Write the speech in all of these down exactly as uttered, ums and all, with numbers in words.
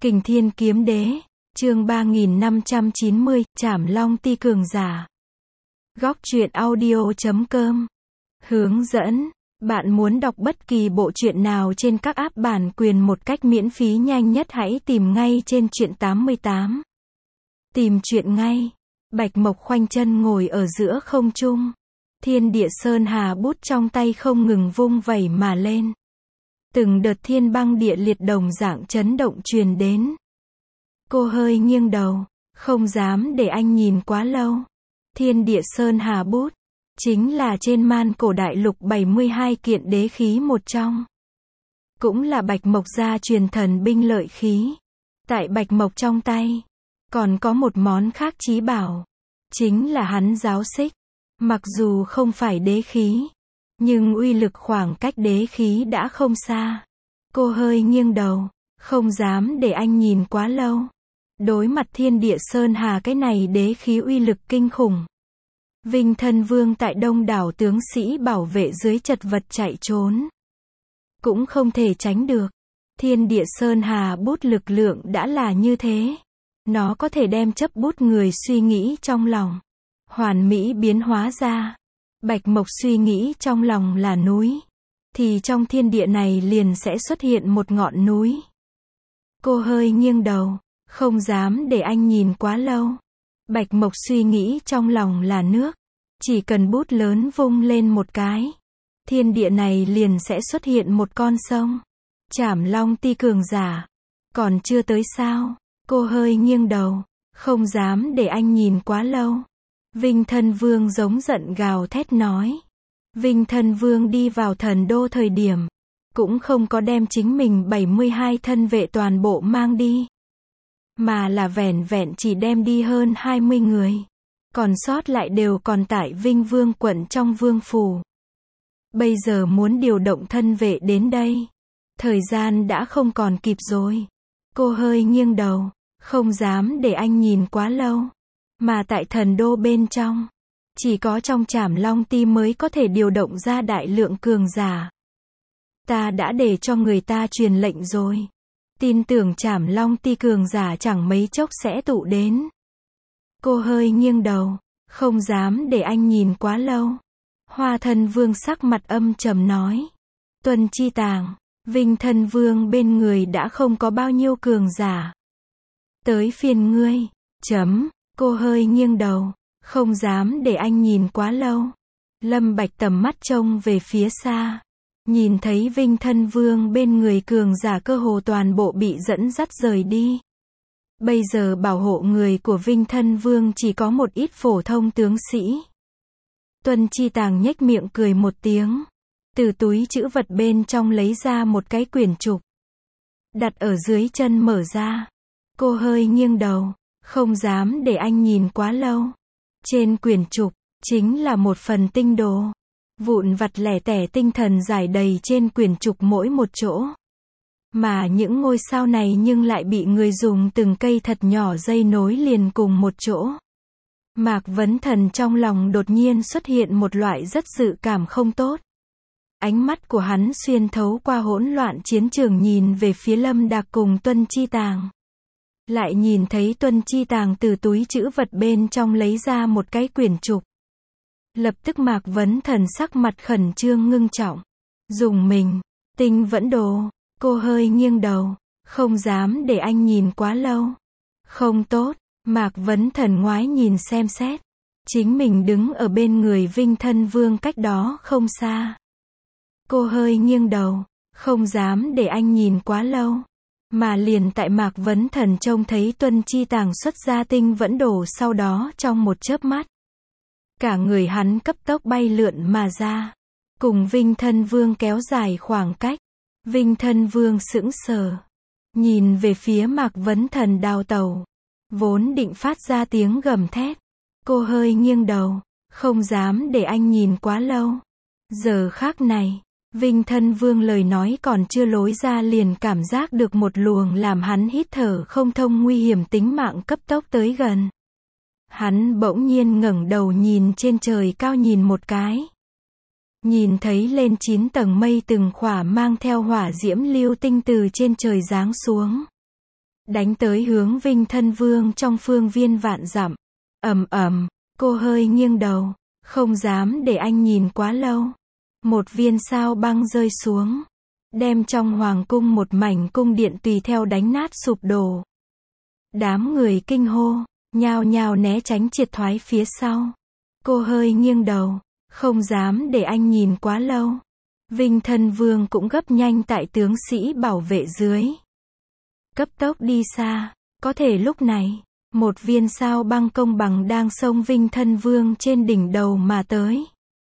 Kình Thiên Kiếm Đế, chương ba nghìn năm trăm chín mươi, Trảm Long Ti cường giả. Góc truyện audio chấm com. Hướng dẫn, bạn muốn đọc bất kỳ bộ truyện nào trên các app bản quyền một cách miễn phí nhanh nhất hãy tìm ngay trên truyện tám mươi tám. Tìm truyện ngay. Bạch Mộc khoanh chân ngồi ở giữa không trung. Thiên địa sơn hà bút trong tay không ngừng vung vẩy mà lên. Từng đợt thiên băng địa liệt đồng dạng chấn động truyền đến. Cô hơi nghiêng đầu, không dám để anh nhìn quá lâu. Thiên địa sơn hà bút, chính là trên man cổ đại lục bảy mươi hai kiện đế khí một trong. Cũng là Bạch Mộc gia truyền thần binh lợi khí. Tại Bạch Mộc trong tay, còn có một món khác chí bảo. Chính là hắn giáo xích. Mặc dù không phải đế khí, nhưng uy lực khoảng cách đế khí đã không xa. Cô hơi nghiêng đầu, không dám để anh nhìn quá lâu. Đối mặt thiên địa sơn hà cái này đế khí uy lực kinh khủng. Vinh Thân Vương tại đông đảo tướng sĩ bảo vệ dưới chật vật chạy trốn. Cũng không thể tránh được. Thiên địa sơn hà bút lực lượng đã là như thế. Nó có thể đem chấp bút người suy nghĩ trong lòng. Hoàn mỹ biến hóa ra. Bạch Mộc suy nghĩ trong lòng là núi. Thì trong thiên địa này liền sẽ xuất hiện một ngọn núi. Cô hơi nghiêng đầu, không dám để anh nhìn quá lâu. Bạch Mộc suy nghĩ trong lòng là nước. Chỉ cần bút lớn vung lên một cái. Thiên địa này liền sẽ xuất hiện một con sông. Trảm Long Ti cường giả. Còn chưa tới sao? Cô hơi nghiêng đầu, không dám để anh nhìn quá lâu. Vinh Thân Vương giống giận gào thét nói. Vinh Thân Vương đi vào thần đô thời điểm, cũng không có đem chính mình bảy mươi hai thân vệ toàn bộ mang đi. Mà là vẻn vẹn chỉ đem đi hơn hai mươi người. Còn sót lại đều còn tại Vinh Vương quận trong vương phủ. Bây giờ muốn điều động thân vệ đến đây. Thời gian đã không còn kịp rồi. Cô hơi nghiêng đầu, không dám để anh nhìn quá lâu. Mà tại thần đô bên trong, chỉ có trong Trảm Long Ti mới có thể điều động ra đại lượng cường giả. Ta đã để cho người ta truyền lệnh rồi. Tin tưởng Trảm Long Ti cường giả chẳng mấy chốc sẽ tụ đến. Cô hơi nghiêng đầu, không dám để anh nhìn quá lâu. Hoa Thân Vương sắc mặt âm trầm nói. Tuân Chi Tàng, Vinh Thân Vương bên người đã không có bao nhiêu cường giả. Tới phiền ngươi, chấm. Cô hơi nghiêng đầu, không dám để anh nhìn quá lâu. Lâm Bạch tầm mắt trông về phía xa. Nhìn thấy Vinh Thân Vương bên người cường giả cơ hồ toàn bộ bị dẫn dắt rời đi. Bây giờ bảo hộ người của Vinh Thân Vương chỉ có một ít phổ thông tướng sĩ. Tuân Chi Tàng nhếch miệng cười một tiếng. Từ túi trữ vật bên trong lấy ra một cái quyển trục. Đặt ở dưới chân mở ra. Cô hơi nghiêng đầu. Không dám để anh nhìn quá lâu. Trên quyển trục, chính là một phần tinh đồ. Vụn vặt lẻ tẻ tinh thần rải đầy trên quyển trục mỗi một chỗ. Mà những ngôi sao này nhưng lại bị người dùng từng cây thật nhỏ dây nối liền cùng một chỗ. Mạc Vấn Thần trong lòng đột nhiên xuất hiện một loại rất dự cảm không tốt. Ánh mắt của hắn xuyên thấu qua hỗn loạn chiến trường nhìn về phía Lâm Đạc cùng Tuân Chi Tàng. Lại nhìn thấy Tuân Chi Tàng từ túi trữ vật bên trong lấy ra một cái quyển trục. Lập tức Mạc Vấn Thần sắc mặt khẩn trương ngưng trọng. Dùng mình, tinh vẫn đồ. Cô hơi nghiêng đầu, không dám để anh nhìn quá lâu. Không tốt, Mạc Vấn Thần ngoái nhìn xem xét. Chính mình đứng ở bên người Vinh Thân Vương cách đó không xa. Cô hơi nghiêng đầu, không dám để anh nhìn quá lâu. Mà liền tại Mạc Vấn Thần trông thấy Tuân Chi Tàng xuất ra tinh vẫn đổ sau đó trong một chớp mắt. Cả người hắn cấp tốc bay lượn mà ra. Cùng Vinh Thân Vương kéo dài khoảng cách. Vinh Thân Vương sững sờ. Nhìn về phía Mạc Vấn Thần đào tẩu. Vốn định phát ra tiếng gầm thét. Cô hơi nghiêng đầu. Không dám để anh nhìn quá lâu. Giờ khác này. Vinh Thân Vương lời nói còn chưa lối ra liền cảm giác được một luồng làm hắn hít thở không thông nguy hiểm tính mạng cấp tốc tới gần. Hắn bỗng nhiên ngẩng đầu nhìn trên trời cao nhìn một cái. Nhìn thấy lên chín tầng mây từng khỏa mang theo hỏa diễm lưu tinh từ trên trời giáng xuống. đánh tới hướng Vinh Thân Vương trong phương viên vạn dặm. Ầm ầm, cô hơi nghiêng đầu, không dám để anh nhìn quá lâu. Một viên sao băng rơi xuống, đem trong hoàng cung một mảnh cung điện tùy theo đánh nát sụp đổ. Đám người kinh hô, nhao nhao né tránh triệt thoái phía sau. Cô hơi nghiêng đầu, không dám để anh nhìn quá lâu. Vinh Thân Vương cũng gấp nhanh tại tướng sĩ bảo vệ dưới. Cấp tốc đi xa, có thể lúc này, một viên sao băng công bằng đang xông Vinh Thân Vương trên đỉnh đầu mà tới.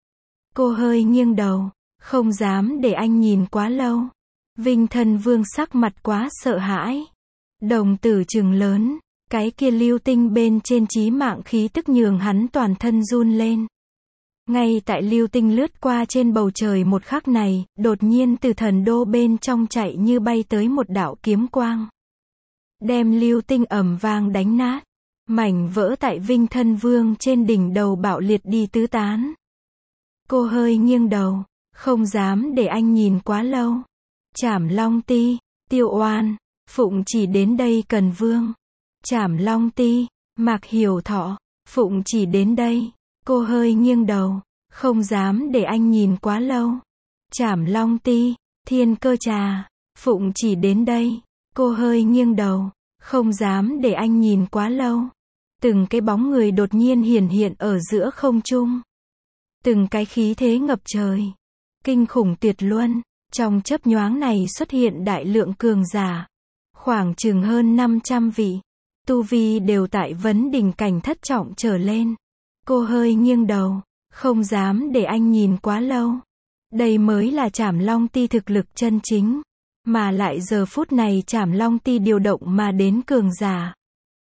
Cô hơi nghiêng đầu, không dám để anh nhìn quá lâu. Vinh Thân Vương sắc mặt quá sợ hãi. Đồng tử trừng lớn, cái kia lưu tinh bên trên chí mạng khí tức nhường hắn toàn thân run lên. Ngay tại lưu tinh lướt qua trên bầu trời một khắc này, đột nhiên từ thần đô bên trong chạy như bay tới một đạo kiếm quang. Đem lưu tinh ầm vang đánh nát. Mảnh vỡ tại Vinh Thân Vương trên đỉnh đầu bạo liệt đi tứ tán. Cô hơi nghiêng đầu, không dám để anh nhìn quá lâu. Trảm Long Ti, Tiêu Oan, Phụng Chỉ đến đây cần vương. Trảm Long Ti, Mạc Hiểu Thọ, Phụng Chỉ đến đây. Cô hơi nghiêng đầu, không dám để anh nhìn quá lâu. Trảm Long Ti, Thiên Cơ Trà, Phụng Chỉ đến đây. Cô hơi nghiêng đầu, không dám để anh nhìn quá lâu. Từng cái bóng người đột nhiên hiển hiện ở giữa không trung. Từng cái khí thế ngập trời. Kinh khủng tuyệt luân. Trong chớp nhoáng này xuất hiện đại lượng cường giả. Khoảng chừng hơn năm trăm vị. Tu vi đều tại vấn đỉnh cảnh thất trọng trở lên. Cô hơi nghiêng đầu, không dám để anh nhìn quá lâu. Đây mới là Trảm Long Ti thực lực chân chính. Mà lại giờ phút này Trảm Long Ti điều động mà đến cường giả.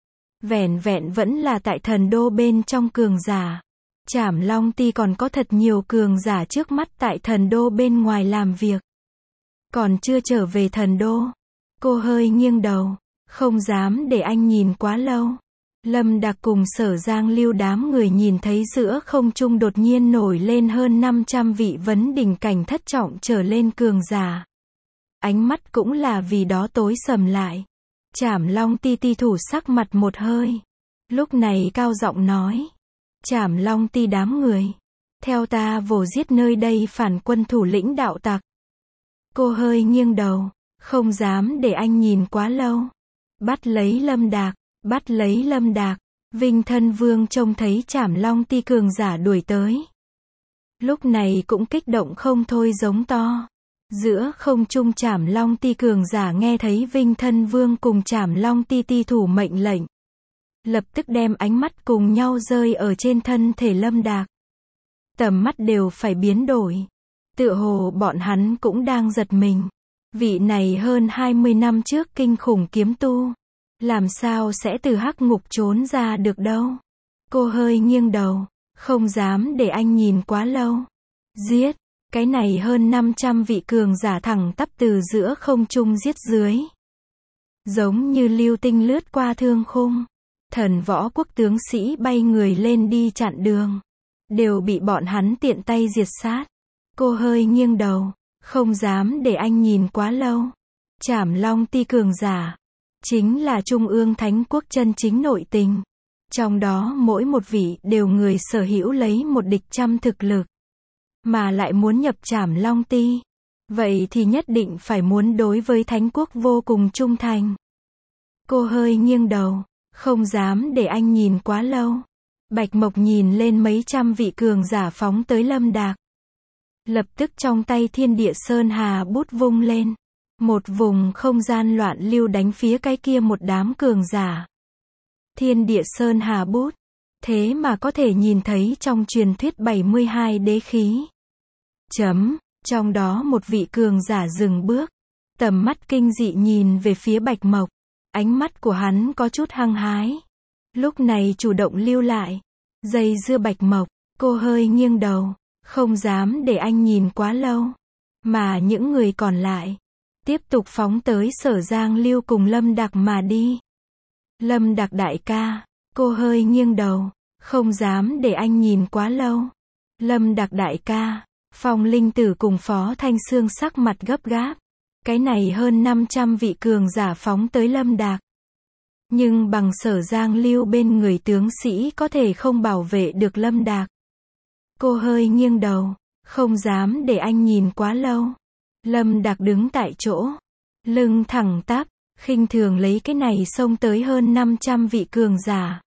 Vẻn vẹn vẫn là tại thần đô bên trong cường giả. Trảm Long Ti còn có thật nhiều cường giả trước mắt tại thần đô bên ngoài làm việc. Còn chưa trở về thần đô. Cô hơi nghiêng đầu, không dám để anh nhìn quá lâu. Lâm Đạc cùng Sở Giang Lưu đám người nhìn thấy giữa không trung đột nhiên nổi lên hơn năm trăm vị vấn đỉnh cảnh thất trọng trở lên cường giả. Ánh mắt cũng là vì đó tối sầm lại. Trảm Long Ti ti thủ sắc mặt một hơi. Lúc này cao giọng nói. Trảm Long Ti đám người. Theo ta vồ giết nơi đây phản quân thủ lĩnh đạo tặc. Cô hơi nghiêng đầu, không dám để anh nhìn quá lâu. Bắt lấy Lâm Đạc, bắt lấy Lâm Đạc. Vinh Thân Vương trông thấy Trảm Long Ti cường giả đuổi tới. Lúc này cũng kích động không thôi giống to. Giữa không trung Trảm Long Ti cường giả nghe thấy Vinh Thân Vương cùng Trảm Long Ti ti thủ mệnh lệnh. Lập tức đem ánh mắt cùng nhau rơi ở trên thân thể Lâm Đạc. Tầm mắt đều phải biến đổi. Tựa hồ bọn hắn cũng đang giật mình. Vị này hơn hai mươi năm trước kinh khủng kiếm tu. Làm sao sẽ từ hắc ngục trốn ra được đâu. Cô hơi nghiêng đầu, không dám để anh nhìn quá lâu. Giết, cái này hơn năm trăm vị cường giả thẳng tắp từ giữa không trung giết dưới. Giống như lưu tinh lướt qua thương khung. Thần võ quốc tướng sĩ bay người lên đi chặn đường. Đều bị bọn hắn tiện tay diệt sát. Cô hơi nghiêng đầu, không dám để anh nhìn quá lâu. Trảm Long Ti cường giả. Chính là Trung ương Thánh Quốc chân chính nội tình. Trong đó mỗi một vị đều người sở hữu lấy một địch trăm thực lực. Mà lại muốn nhập Trảm Long Ti. Vậy thì nhất định phải muốn đối với Thánh Quốc vô cùng trung thành. Cô hơi nghiêng đầu, không dám để anh nhìn quá lâu. Bạch Mộc nhìn lên mấy trăm vị cường giả phóng tới Lâm Đạc. Lập tức trong tay Thiên Địa Sơn Hà bút vung lên. Một vùng không gian loạn lưu đánh phía cái kia một đám cường giả. Thiên Địa Sơn Hà bút. Thế mà có thể nhìn thấy trong truyền thuyết bảy mươi hai đế khí. Chấm, trong đó một vị cường giả dừng bước. Tầm mắt kinh dị nhìn về phía Bạch Mộc. Ánh mắt của hắn có chút hăng hái. Lúc này chủ động lưu lại. Dây dưa Bạch Mộc, cô hơi nghiêng đầu. Không dám để anh nhìn quá lâu. Mà những người còn lại. Tiếp tục phóng tới Sở Giang Lưu cùng Lâm Đạc mà đi. Lâm Đạc đại ca. Cô hơi nghiêng đầu. Không dám để anh nhìn quá lâu. Lâm Đạc đại ca. Phong Linh Tử cùng Phó Thanh Sương sắc mặt gấp gáp. Cái này hơn năm trăm vị cường giả phóng tới Lâm Đạc. Nhưng bằng Sở Giang Lưu bên người tướng sĩ có thể không bảo vệ được Lâm Đạc. Cô hơi nghiêng đầu, không dám để anh nhìn quá lâu. Lâm Đạc đứng tại chỗ, lưng thẳng tắp, khinh thường lấy cái này xông tới hơn năm trăm vị cường giả.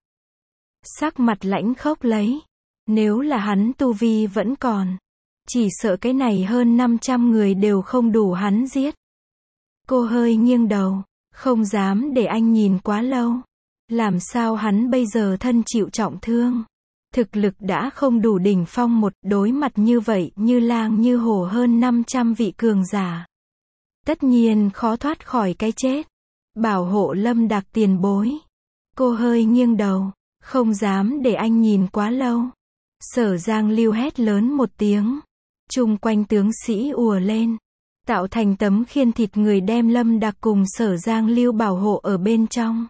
Sắc mặt lãnh khốc lấy. Nếu là hắn tu vi vẫn còn, chỉ sợ cái này hơn năm trăm người đều không đủ hắn giết. Cô hơi nghiêng đầu, không dám để anh nhìn quá lâu. Làm sao hắn bây giờ thân chịu trọng thương, thực lực đã không đủ đỉnh phong, một đối mặt như vậy như lang như hổ hơn năm trăm vị cường giả. Tất nhiên khó thoát khỏi cái chết. Bảo hộ Lâm Đạc tiền bối. Cô hơi nghiêng đầu, không dám để anh nhìn quá lâu. Sở Giang Lưu hét lớn một tiếng. Chung quanh tướng sĩ ùa lên, tạo thành tấm khiên thịt người đem Lâm Đạc cùng Sở Giang Lưu bảo hộ ở bên trong.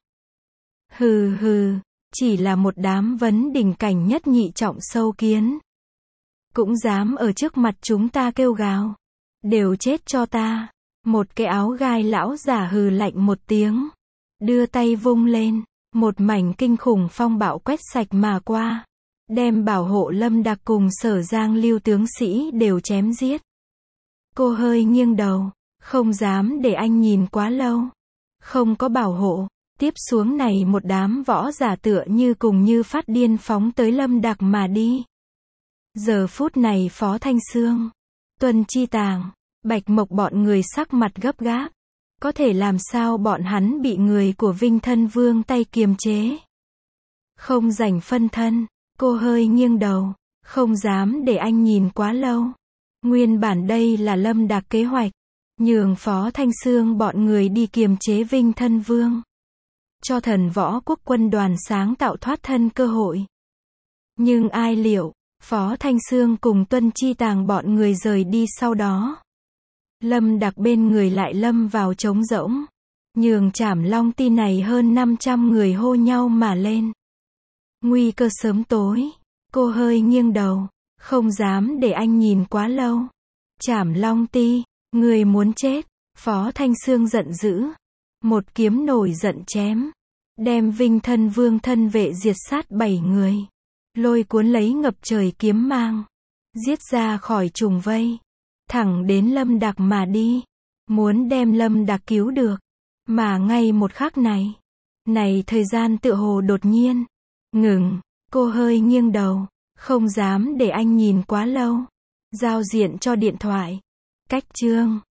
Hừ hừ, chỉ là một đám vấn đỉnh cảnh nhất nhị trọng sâu kiến. Cũng dám ở trước mặt chúng ta kêu gào. Đều chết cho ta. Một cái áo gai lão giả hừ lạnh một tiếng. Đưa tay vung lên. Một mảnh kinh khủng phong bạo quét sạch mà qua. Đem bảo hộ Lâm Đạc cùng Sở Giang Lưu tướng sĩ đều chém giết. Cô hơi nghiêng đầu, không dám để anh nhìn quá lâu. Không có bảo hộ, tiếp xuống này một đám võ giả tựa như cùng như phát điên phóng tới Lâm Đạc mà đi. Giờ phút này Phó Thanh Xương, Tuân Chi Tàng, Bạch Mộc bọn người sắc mặt gấp gáp. Có thể làm sao bọn hắn bị người của Vinh Thân Vương tay kiềm chế. Không rảnh phân thân. Cô hơi nghiêng đầu, không dám để anh nhìn quá lâu. Nguyên bản đây là Lâm Đạc kế hoạch, nhường Phó Thanh Xương bọn người đi kiềm chế Vinh Thân Vương, cho thần võ quốc quân đoàn sáng tạo thoát thân cơ hội. Nhưng ai liệu, Phó Thanh Xương cùng Tuân Chi Tàng bọn người rời đi sau đó. Lâm Đạc bên người lại lâm vào trống rỗng, nhường Trảm Long Ti này hơn năm trăm người hô nhau mà lên. Nguy cơ sớm tối. Cô hơi nghiêng đầu, không dám để anh nhìn quá lâu. Trảm Long Ti, người muốn chết. Phó Thanh Xương giận dữ, một kiếm nổi giận chém, đem Vinh Thân Vương thân vệ diệt sát bảy người, lôi cuốn lấy ngập trời kiếm mang, giết ra khỏi trùng vây, thẳng đến Lâm Đạc mà đi, muốn đem Lâm Đạc cứu được. Mà ngay một khắc này, này thời gian tựa hồ đột nhiên ngừng. Cô hơi nghiêng đầu, không dám để anh nhìn quá lâu. Giao diện cho điện thoại. Cách chương